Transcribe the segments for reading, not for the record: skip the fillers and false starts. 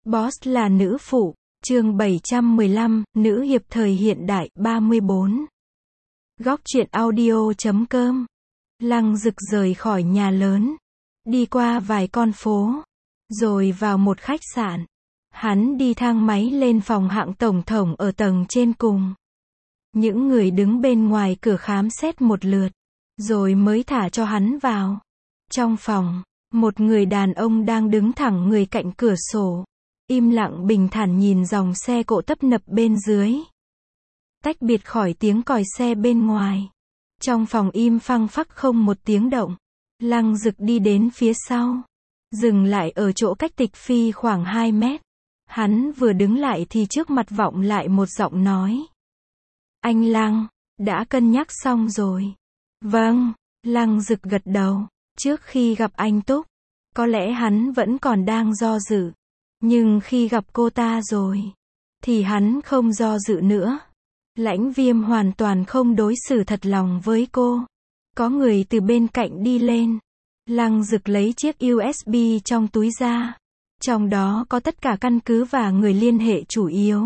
Boss là nữ phụ, chương 715, nữ hiệp thời hiện đại, 34. Góc truyện audio.com. Lăng Dực rời khỏi nhà lớn, đi qua vài con phố, rồi vào một khách sạn. Hắn đi thang máy lên phòng hạng tổng thống ở tầng trên cùng. Những người đứng bên ngoài cửa khám xét một lượt, rồi mới thả cho hắn vào. Trong phòng, một người đàn ông đang đứng thẳng người cạnh cửa sổ, im lặng bình thản nhìn dòng xe cộ tấp nập bên dưới. Tách biệt khỏi tiếng còi xe bên ngoài. Trong phòng im phăng phắc không một tiếng động. Lăng Dực đi đến phía sau, dừng lại ở chỗ cách Tịch Phi khoảng 2 mét. Hắn vừa đứng lại thì trước mặt vọng lại một giọng nói. Anh Lăng, đã cân nhắc xong rồi. Vâng, Lăng Dực gật đầu. Trước khi gặp anh Túc, có lẽ hắn vẫn còn đang do dự. Nhưng khi gặp cô ta rồi, thì hắn không do dự nữa. Lãnh Viêm hoàn toàn không đối xử thật lòng với cô. Có người từ bên cạnh đi lên. Lăng Dực lấy chiếc USB trong túi ra. Trong đó có tất cả căn cứ và người liên hệ chủ yếu.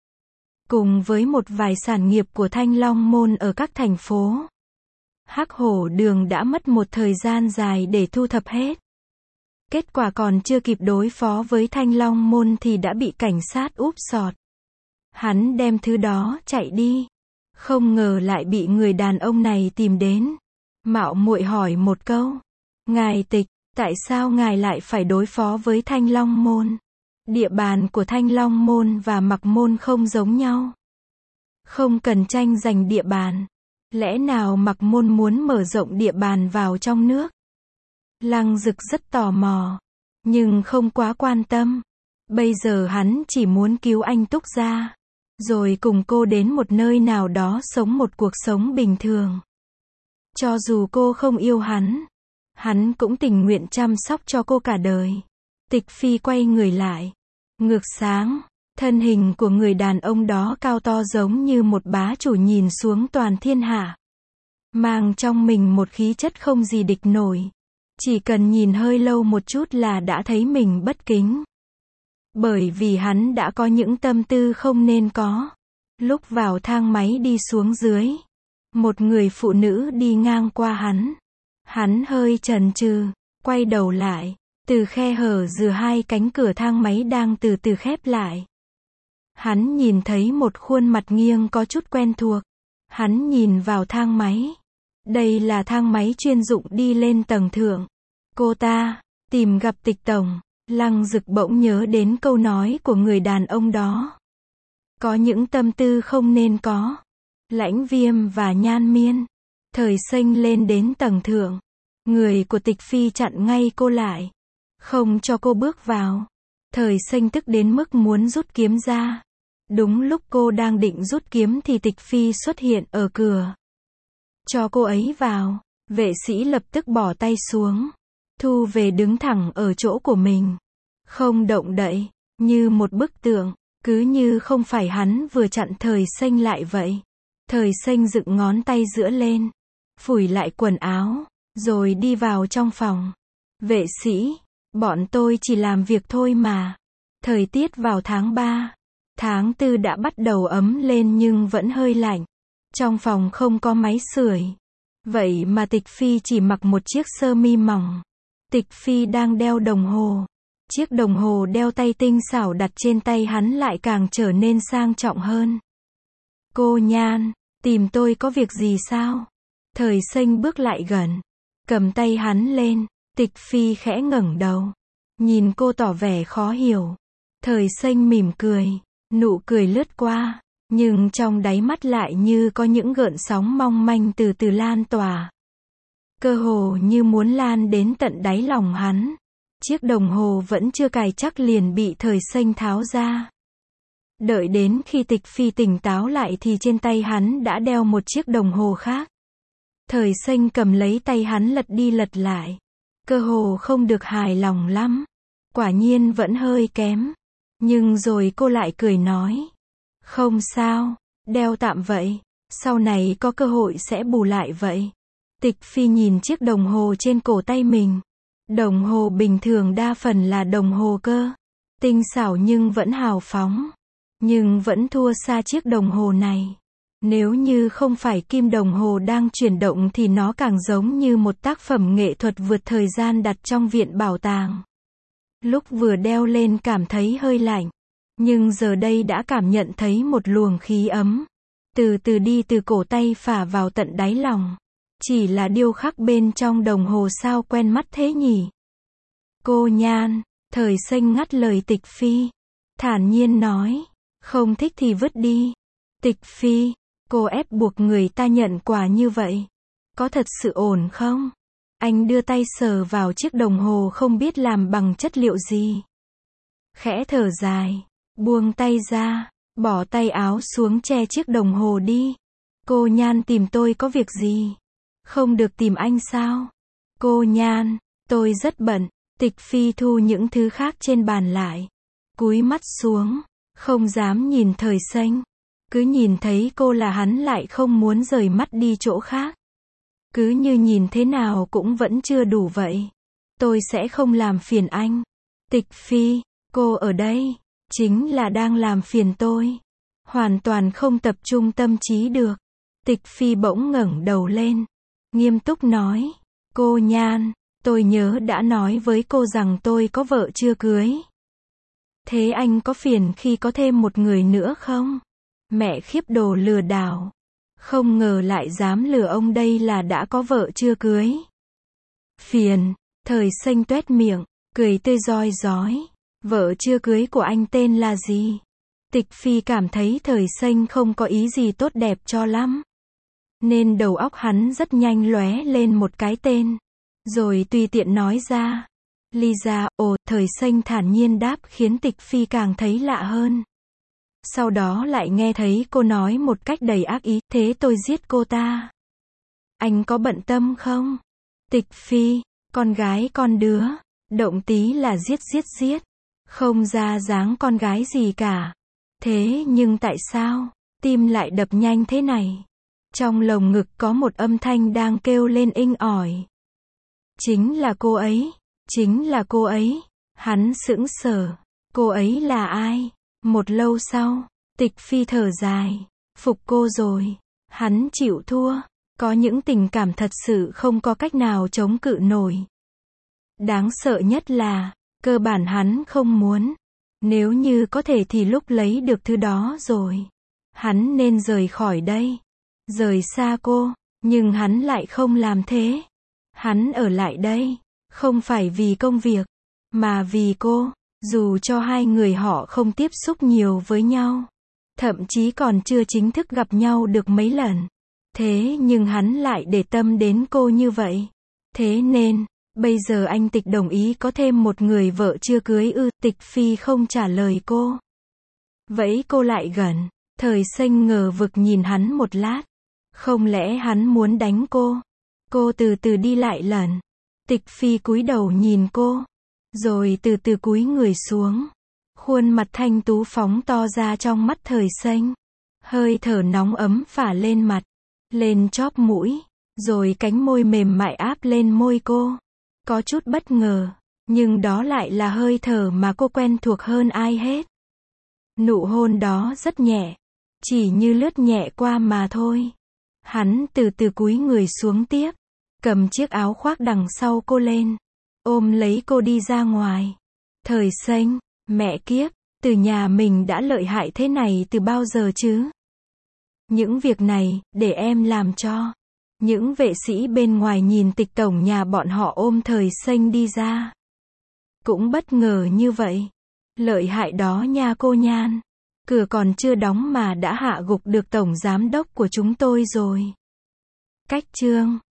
Cùng với một vài sản nghiệp của Thanh Long Môn ở các thành phố. Hắc Hổ Đường đã mất một thời gian dài để thu thập hết. Kết quả còn chưa kịp đối phó với Thanh Long Môn thì đã bị cảnh sát úp sọt. Hắn đem thứ đó chạy đi. Không ngờ lại bị người đàn ông này tìm đến. Mạo muội hỏi một câu. Ngài Tịch, tại sao ngài lại phải đối phó với Thanh Long Môn? Địa bàn của Thanh Long Môn và Mặc Môn không giống nhau. Không cần tranh giành địa bàn. Lẽ nào Mặc Môn muốn mở rộng địa bàn vào trong nước? Lăng Dực rất tò mò, nhưng không quá quan tâm. Bây giờ hắn chỉ muốn cứu anh Túc ra, rồi cùng cô đến một nơi nào đó sống một cuộc sống bình thường. Cho dù cô không yêu hắn cũng tình nguyện chăm sóc cho cô cả đời. Tịch Phi quay người lại, ngược sáng, thân hình của người đàn ông đó cao to giống như một bá chủ nhìn xuống toàn thiên hạ. Mang trong mình một khí chất không gì địch nổi. Chỉ cần nhìn hơi lâu một chút là đã thấy mình bất kính. Bởi vì hắn đã có những tâm tư không nên có. Lúc vào thang máy đi xuống dưới, một người phụ nữ đi ngang qua hắn. Hắn hơi chần chừ, quay đầu lại. Từ khe hở giữa hai cánh cửa thang máy đang từ từ khép lại. Hắn nhìn thấy một khuôn mặt nghiêng có chút quen thuộc. Hắn nhìn vào thang máy. Đây là thang máy chuyên dụng đi lên tầng thượng. Cô ta, tìm gặp Tịch tổng. Lăng Dực bỗng nhớ đến câu nói của người đàn ông đó. Có những tâm tư không nên có. Lãnh Viêm và Nhan Miên. Thời Xanh lên đến tầng thượng. Người của Tịch Phi chặn ngay cô lại. Không cho cô bước vào. Thời Xanh tức đến mức muốn rút kiếm ra. Đúng lúc cô đang định rút kiếm thì Tịch Phi xuất hiện ở cửa. Cho cô ấy vào. Vệ sĩ lập tức bỏ tay xuống. Thu về đứng thẳng ở chỗ của mình. Không động đậy. Như một bức tượng. Cứ như không phải hắn vừa chặn Thời Xanh lại vậy. Thời Xanh dựng ngón tay giữa lên. Phủi lại quần áo. Rồi đi vào trong phòng. Vệ sĩ. Bọn tôi chỉ làm việc thôi mà. Thời tiết vào tháng 3. Tháng 4 đã bắt đầu ấm lên nhưng vẫn hơi lạnh. Trong phòng không có máy sưởi. Vậy mà Tịch Phi chỉ mặc một chiếc sơ mi mỏng. Tịch Phi đang đeo đồng hồ. Chiếc đồng hồ đeo tay tinh xảo đặt trên tay hắn lại càng trở nên sang trọng hơn. Cô Nhan, tìm tôi có việc gì sao? Thời Xanh bước lại gần. Cầm tay hắn lên. Tịch Phi khẽ ngẩng đầu. Nhìn cô tỏ vẻ khó hiểu. Thời Xanh mỉm cười. Nụ cười lướt qua. Nhưng trong đáy mắt lại như có những gợn sóng mong manh từ từ lan tỏa. Cơ hồ như muốn lan đến tận đáy lòng hắn. Chiếc đồng hồ vẫn chưa cài chắc liền bị Thời Xanh tháo ra. Đợi đến khi Tịch Phi tỉnh táo lại thì trên tay hắn đã đeo một chiếc đồng hồ khác. Thời Xanh cầm lấy tay hắn lật đi lật lại. Cơ hồ không được hài lòng lắm. Quả nhiên vẫn hơi kém. Nhưng rồi cô lại cười nói. Không sao, đeo tạm vậy. Sau này có cơ hội sẽ bù lại vậy. Tịch Phi nhìn chiếc đồng hồ trên cổ tay mình. Đồng hồ bình thường đa phần là đồng hồ cơ. Tinh xảo nhưng vẫn hào phóng. Nhưng vẫn thua xa chiếc đồng hồ này. Nếu như không phải kim đồng hồ đang chuyển động thì nó càng giống như một tác phẩm nghệ thuật vượt thời gian đặt trong viện bảo tàng. Lúc vừa đeo lên cảm thấy hơi lạnh. Nhưng giờ đây đã cảm nhận thấy một luồng khí ấm. Từ từ đi từ cổ tay phả vào tận đáy lòng. Chỉ là điêu khắc bên trong đồng hồ sao quen mắt thế nhỉ? Cô Nhan, Thời Xanh ngắt lời Tịch Phi. Thản nhiên nói. Không thích thì vứt đi. Tịch Phi, cô ép buộc người ta nhận quà như vậy. Có thật sự ổn không? Anh đưa tay sờ vào chiếc đồng hồ không biết làm bằng chất liệu gì. Khẽ thở dài. Buông tay ra. Bỏ tay áo xuống che chiếc đồng hồ đi. Cô Nhan tìm tôi có việc gì? Không được tìm anh sao? Cô Nhan, tôi rất bận. Tịch Phi thu những thứ khác trên bàn lại. Cúi mắt xuống. Không dám nhìn Thời Xanh. Cứ nhìn thấy cô là hắn lại không muốn rời mắt đi chỗ khác. Cứ như nhìn thế nào cũng vẫn chưa đủ vậy. Tôi sẽ không làm phiền anh. Tịch Phi, cô ở đây, chính là đang làm phiền tôi. Hoàn toàn không tập trung tâm trí được. Tịch Phi bỗng ngẩng đầu lên. Nghiêm túc nói. Cô Nhan, tôi nhớ đã nói với cô rằng tôi có vợ chưa cưới. Thế anh có phiền khi có thêm một người nữa không? Mẹ khiếp đồ lừa đảo. Không ngờ lại dám lừa ông đây là đã có vợ chưa cưới. Phiền, Thời Xanh tuét miệng, cười tươi rói rói. Vợ chưa cưới của anh tên là gì? Tịch Phi cảm thấy Thời Xanh không có ý gì tốt đẹp cho lắm. Nên đầu óc hắn rất nhanh lóe lên một cái tên. Rồi tùy tiện nói ra. Lisa, ồ, Thời Xanh thản nhiên đáp khiến Tịch Phi càng thấy lạ hơn. Sau đó lại nghe thấy cô nói một cách đầy ác ý, thế tôi giết cô ta. Anh có bận tâm không? Tịch Phi, con gái con đứa, động tí là giết. Không ra dáng con gái gì cả. Thế nhưng tại sao, tim lại đập nhanh thế này? Trong lồng ngực có một âm thanh đang kêu lên inh ỏi. Chính là cô ấy, chính là cô ấy. Hắn sững sờ. Cô ấy là ai? Một lâu sau, Tịch Phi thở dài. Phục cô rồi. Hắn chịu thua. Có những tình cảm thật sự không có cách nào chống cự nổi. Đáng sợ nhất là, cơ bản hắn không muốn. Nếu như có thể thì lúc lấy được thứ đó rồi, hắn nên rời khỏi đây. Rời xa cô. Nhưng hắn lại không làm thế. Hắn ở lại đây. Không phải vì công việc, mà vì cô. Dù cho hai người họ không tiếp xúc nhiều với nhau. Thậm chí còn chưa chính thức gặp nhau được mấy lần. Thế nhưng hắn lại để tâm đến cô như vậy. Thế nên, bây giờ anh Tịch đồng ý có thêm một người vợ chưa cưới ư? Tịch Phi không trả lời cô. Vậy cô lại gần. Thời Xanh ngờ vực nhìn hắn một lát. Không lẽ hắn muốn đánh cô? Cô từ từ đi lại lần. Tịch Phi cúi đầu nhìn cô. Rồi từ từ cúi người xuống. Khuôn mặt thanh tú phóng to ra trong mắt Thời Xanh. Hơi thở nóng ấm phả lên mặt. Lên chóp mũi. Rồi cánh môi mềm mại áp lên môi cô. Có chút bất ngờ. Nhưng đó lại là hơi thở mà cô quen thuộc hơn ai hết. Nụ hôn đó rất nhẹ. Chỉ như lướt nhẹ qua mà thôi. Hắn từ từ cúi người xuống tiếp. Cầm chiếc áo khoác đằng sau cô lên. Ôm lấy cô đi ra ngoài. Thời Xanh, mẹ kiếp, từ nhà mình đã lợi hại thế này từ bao giờ chứ? Những việc này, để em làm cho. Những vệ sĩ bên ngoài nhìn Tịch tổng nhà bọn họ ôm Thời Xanh đi ra. Cũng bất ngờ như vậy. Lợi hại đó nha cô Nhan. Cửa còn chưa đóng mà đã hạ gục được tổng giám đốc của chúng tôi rồi. Cách chương